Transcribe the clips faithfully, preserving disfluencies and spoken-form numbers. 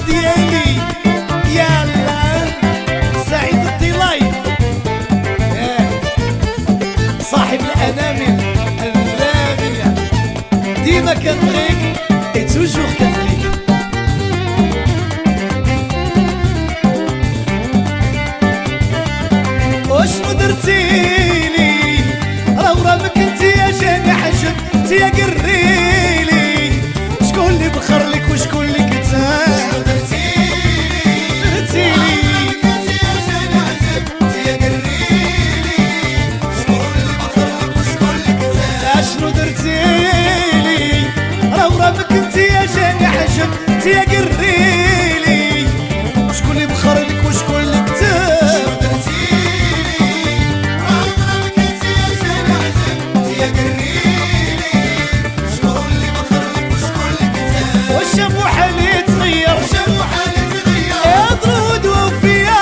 ديالي يلا سعيد الطلاي صاحب الانامل الرامية ديما كنبغيك اي توجور كنبغيك. وشنو درتيلي راه ورامك انتي يا جاني حجب انتي يا قريلي شكون اللي بخر لك وشكون اللي كتاب شنو درتيلي درتيلي انتي يا جاني حجب انتي يا قريلي شكون اللي بخر لك وشكون اللي كتاب شنو درتيلي راه ورامك انتي يا جاني حجب انتي يا قريلي شكون اللي بخر لك وشكون اللي كتاب شافو حالي تغير شافو حالي تغير يا ضرود وفيا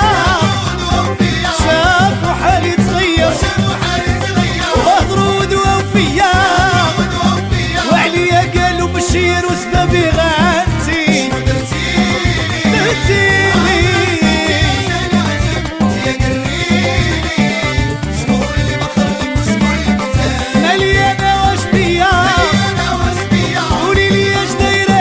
شافو حالي تغير شافو حالي تغير ضرود وفيا وعليا قالوا بشير وسبابي غانتي درتيلي يا قريلي شكون اللي بخرلك وشكون اللي كتاب مالي انا واش بيا قولي لي اش دايره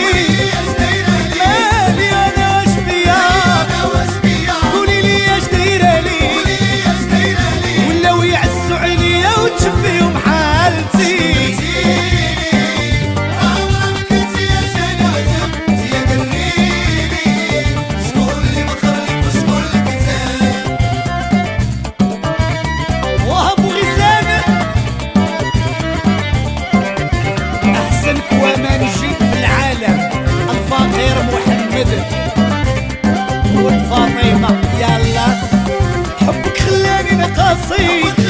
فيهم حالتي يا قريبي شكون اللي بخرلك وشكون اللي كتاب وهب وغزلان احسن كوامانجي في العالم الفقير محمد ولد فاطمه يلا حبك خلاني نقصي